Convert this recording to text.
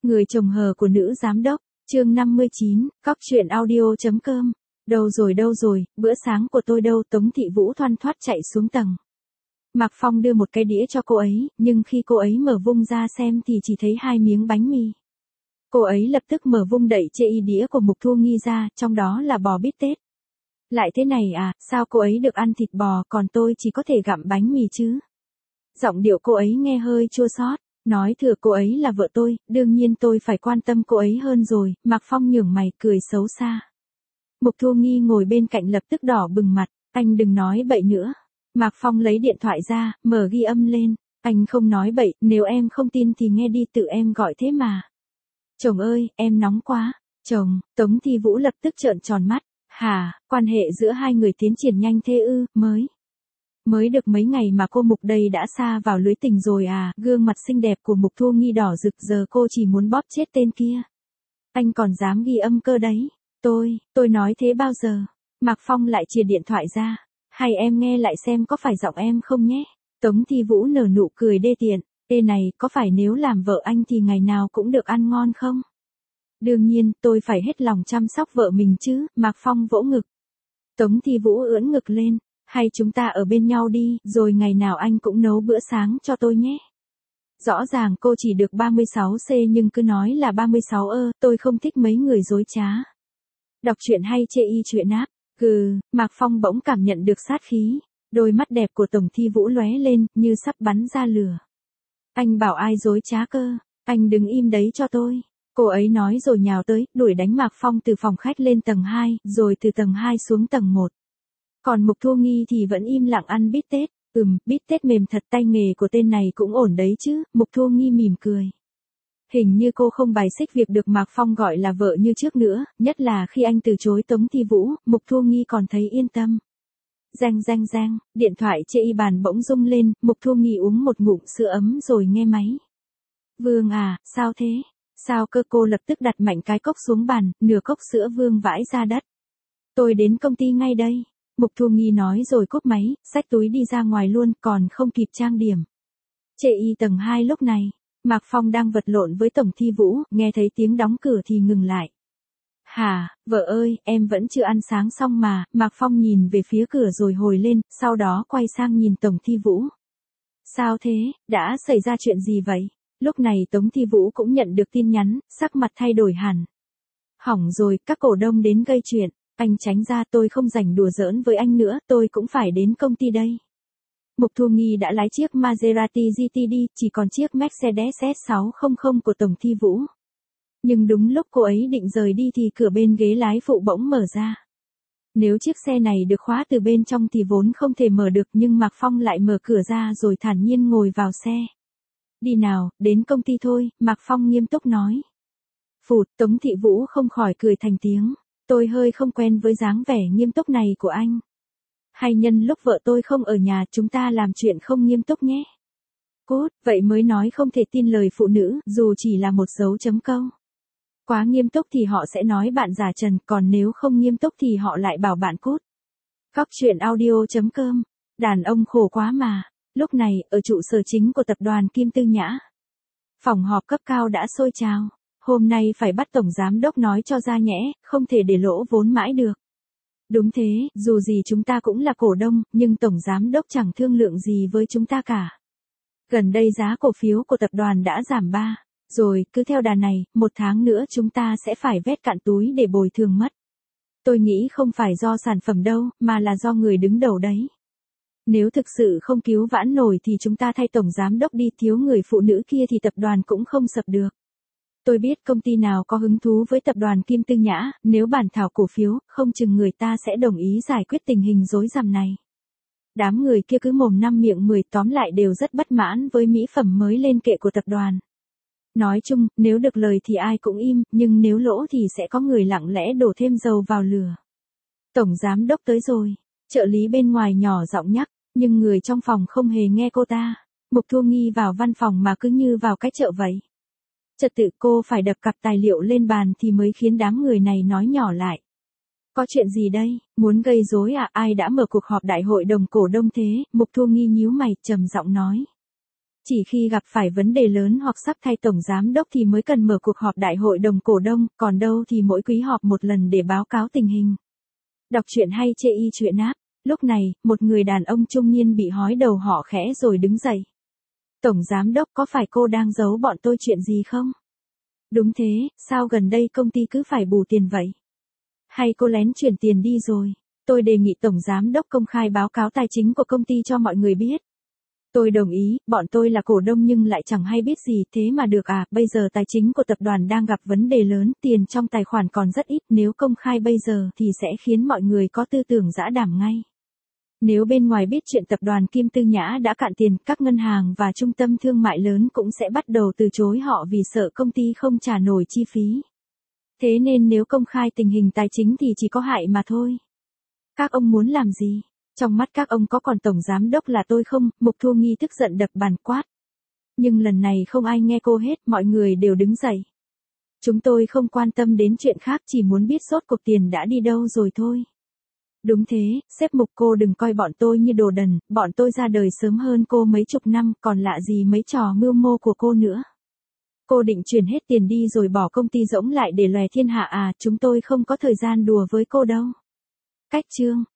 Người chồng hờ của nữ giám đốc, chương 59, cóc truyện audio.com. Đâu rồi, bữa sáng của tôi đâu? Tống Thị Vũ thoăn thoắt chạy xuống tầng. Mạc Phong đưa một cái đĩa cho cô ấy, nhưng khi cô ấy mở vung ra xem thì chỉ thấy 2 miếng bánh mì. Cô ấy lập tức mở vung đẩy chê y đĩa của Mục Thu Nghi ra, trong đó là bò bít tết. Lại thế này à, sao cô ấy được ăn thịt bò, còn tôi chỉ có thể gặm bánh mì chứ? Giọng điệu cô ấy nghe hơi chua xót. Nói thừa cô ấy là vợ tôi, đương nhiên tôi phải quan tâm cô ấy hơn rồi. Mạc Phong nhướng mày cười xấu xa. Mục Thu Nghi ngồi bên cạnh lập tức đỏ bừng mặt, anh đừng nói bậy nữa. Mạc Phong lấy điện thoại ra, mở ghi âm lên. Anh không nói bậy, nếu em không tin thì nghe đi, tự em gọi thế mà. Chồng ơi, em nóng quá. Chồng, Tống Thị Vũ lập tức trợn tròn mắt. Hả, quan hệ giữa hai người tiến triển nhanh thế ư? Mới được mấy ngày mà cô Mục đây đã sa vào lưới tình rồi à? Gương mặt xinh đẹp của Mục Thu Nghi đỏ rực, giờ cô chỉ muốn bóp chết tên kia. Anh còn dám ghi âm cơ đấy. Tôi nói thế bao giờ? Mạc Phong lại chìa điện thoại ra. Hay em nghe lại xem có phải giọng em không nhé? Tống Thị Vũ nở nụ cười đê tiện. Ê này, có phải nếu làm vợ anh thì ngày nào cũng được ăn ngon không? Đương nhiên, tôi phải hết lòng chăm sóc vợ mình chứ. Mạc Phong vỗ ngực. Tống Thị Vũ ưỡn ngực lên. Hay chúng ta ở bên nhau đi, rồi ngày nào anh cũng nấu bữa sáng cho tôi nhé. Rõ ràng cô chỉ được 36C nhưng cứ nói là 36 tôi không thích mấy người dối trá. Đọc truyện hay chê y truyện áp. Mạc Phong bỗng cảm nhận được sát khí. Đôi mắt đẹp của Tống Thị Vũ lóe lên, như sắp bắn ra lửa. Anh bảo ai dối trá cơ? Anh đứng im đấy cho tôi. Cô ấy nói rồi nhào tới, đuổi đánh Mạc Phong từ phòng khách lên tầng 2, rồi từ tầng 2 xuống tầng 1. Còn Mục Thu Nghi thì vẫn im lặng ăn bít tết. Bít tết mềm thật, tay nghề của tên này cũng ổn đấy chứ. Mục Thu Nghi mỉm cười. Hình như cô không bài xích việc được Mạc Phong gọi là vợ như trước nữa, nhất là khi anh từ chối Tống Thị Vũ, Mục Thu Nghi còn thấy yên tâm. Reng, điện thoại chê y bàn bỗng rung lên, Mục Thu Nghi uống một ngụm sữa ấm rồi nghe máy. Vương à, sao thế? Sao cơ? Cô lập tức đặt mạnh cái cốc xuống bàn, nửa cốc sữa vương vãi ra đất. Tôi đến công ty ngay đây. Mục Thu Nghi nói rồi cúp máy, xách túi đi ra ngoài luôn, còn không kịp trang điểm. Chê y tầng 2 lúc này, Mạc Phong đang vật lộn với Tống Thị Vũ, nghe thấy tiếng đóng cửa thì ngừng lại. Hả, vợ ơi, em vẫn chưa ăn sáng xong mà. Mạc Phong nhìn về phía cửa rồi hồi lên, sau đó quay sang nhìn Tống Thị Vũ. Sao thế, đã xảy ra chuyện gì vậy? Lúc này Tống Thị Vũ cũng nhận được tin nhắn, sắc mặt thay đổi hẳn. Hỏng rồi, các cổ đông đến gây chuyện. Anh tránh ra, tôi không rảnh đùa giỡn với anh nữa, tôi cũng phải đến công ty đây. Mục Thu Nghi đã lái chiếc Maserati GT đi, chỉ còn chiếc Mercedes S600 của Tống Thị Vũ. Nhưng đúng lúc cô ấy định rời đi thì cửa bên ghế lái phụ bỗng mở ra. Nếu chiếc xe này được khóa từ bên trong thì vốn không thể mở được, nhưng Mạc Phong lại mở cửa ra rồi thản nhiên ngồi vào xe. Đi nào, đến công ty thôi, Mạc Phong nghiêm túc nói. Phụt, Tống Thị Vũ không khỏi cười thành tiếng. Tôi hơi không quen với dáng vẻ nghiêm túc này của anh. Hay nhân lúc vợ tôi không ở nhà chúng ta làm chuyện không nghiêm túc nhé. Cốt, vậy mới nói không thể tin lời phụ nữ, dù chỉ là một dấu chấm câu. Quá nghiêm túc thì họ sẽ nói bạn giả trần, còn nếu không nghiêm túc thì họ lại bảo bạn cốt. cóc truyện audio.com. Đàn ông khổ quá mà. Lúc này, ở trụ sở chính của tập đoàn Kim Tư Nhã, phòng họp cấp cao đã sôi trào. Hôm nay phải bắt tổng giám đốc nói cho ra nhẽ, không thể để lỗ vốn mãi được. Đúng thế, dù gì chúng ta cũng là cổ đông, nhưng tổng giám đốc chẳng thương lượng gì với chúng ta cả. Gần đây giá cổ phiếu của tập đoàn đã giảm 3. Rồi, cứ theo đà này, 1 tháng nữa chúng ta sẽ phải vét cạn túi để bồi thường mất. Tôi nghĩ không phải do sản phẩm đâu, mà là do người đứng đầu đấy. Nếu thực sự không cứu vãn nổi thì chúng ta thay tổng giám đốc đi, thiếu người phụ nữ kia thì tập đoàn cũng không sập được. Tôi biết công ty nào có hứng thú với tập đoàn Kim Tư Nhã, nếu bản thảo cổ phiếu, không chừng người ta sẽ đồng ý giải quyết tình hình rối rắm này. Đám người kia cứ mồm năm miệng 10, tóm lại đều rất bất mãn với mỹ phẩm mới lên kệ của tập đoàn. Nói chung, nếu được lời thì ai cũng im, nhưng nếu lỗ thì sẽ có người lặng lẽ đổ thêm dầu vào lửa. Tổng giám đốc tới rồi. Trợ lý bên ngoài nhỏ giọng nhắc, nhưng người trong phòng không hề nghe cô ta. Mục Thu Nghi vào văn phòng mà cứ như vào cái chợ vậy. Trật tự, cô phải đập cặp tài liệu lên bàn thì mới khiến đám người này nói nhỏ lại. Có chuyện gì đây, muốn gây rối à? Ai đã mở cuộc họp đại hội đồng cổ đông thế? Mục Thu Nghi nhíu mày, trầm giọng nói. Chỉ khi gặp phải vấn đề lớn hoặc sắp thay tổng giám đốc thì mới cần mở cuộc họp đại hội đồng cổ đông, còn đâu thì mỗi quý họp một lần để báo cáo tình hình. Đọc truyện hay chê y chuyện áp. Lúc này, một người đàn ông trung niên bị hói đầu họ khẽ rồi đứng dậy. Tổng giám đốc, có phải cô đang giấu bọn tôi chuyện gì không? Đúng thế, sao gần đây công ty cứ phải bù tiền vậy? Hay cô lén chuyển tiền đi rồi? Tôi đề nghị tổng giám đốc công khai báo cáo tài chính của công ty cho mọi người biết. Tôi đồng ý, bọn tôi là cổ đông nhưng lại chẳng hay biết gì, thế mà được à, bây giờ tài chính của tập đoàn đang gặp vấn đề lớn, tiền trong tài khoản còn rất ít, nếu công khai bây giờ thì sẽ khiến mọi người có tư tưởng dã đảm ngay. Nếu bên ngoài biết chuyện tập đoàn Kim Tư Nhã đã cạn tiền, các ngân hàng và trung tâm thương mại lớn cũng sẽ bắt đầu từ chối họ vì sợ công ty không trả nổi chi phí. Thế nên nếu công khai tình hình tài chính thì chỉ có hại mà thôi. Các ông muốn làm gì? Trong mắt các ông có còn tổng giám đốc là tôi không? Mục Thu Nghi tức giận đập bàn quát. Nhưng lần này không ai nghe cô hết, mọi người đều đứng dậy. Chúng tôi không quan tâm đến chuyện khác, chỉ muốn biết rốt cuộc tiền đã đi đâu rồi thôi. Đúng thế, sếp Mục, cô đừng coi bọn tôi như đồ đần, bọn tôi ra đời sớm hơn cô mấy chục năm, còn lạ gì mấy trò mưu mô của cô nữa. Cô định chuyển hết tiền đi rồi bỏ công ty rỗng lại để lòe thiên hạ à, chúng tôi không có thời gian đùa với cô đâu. Cách chương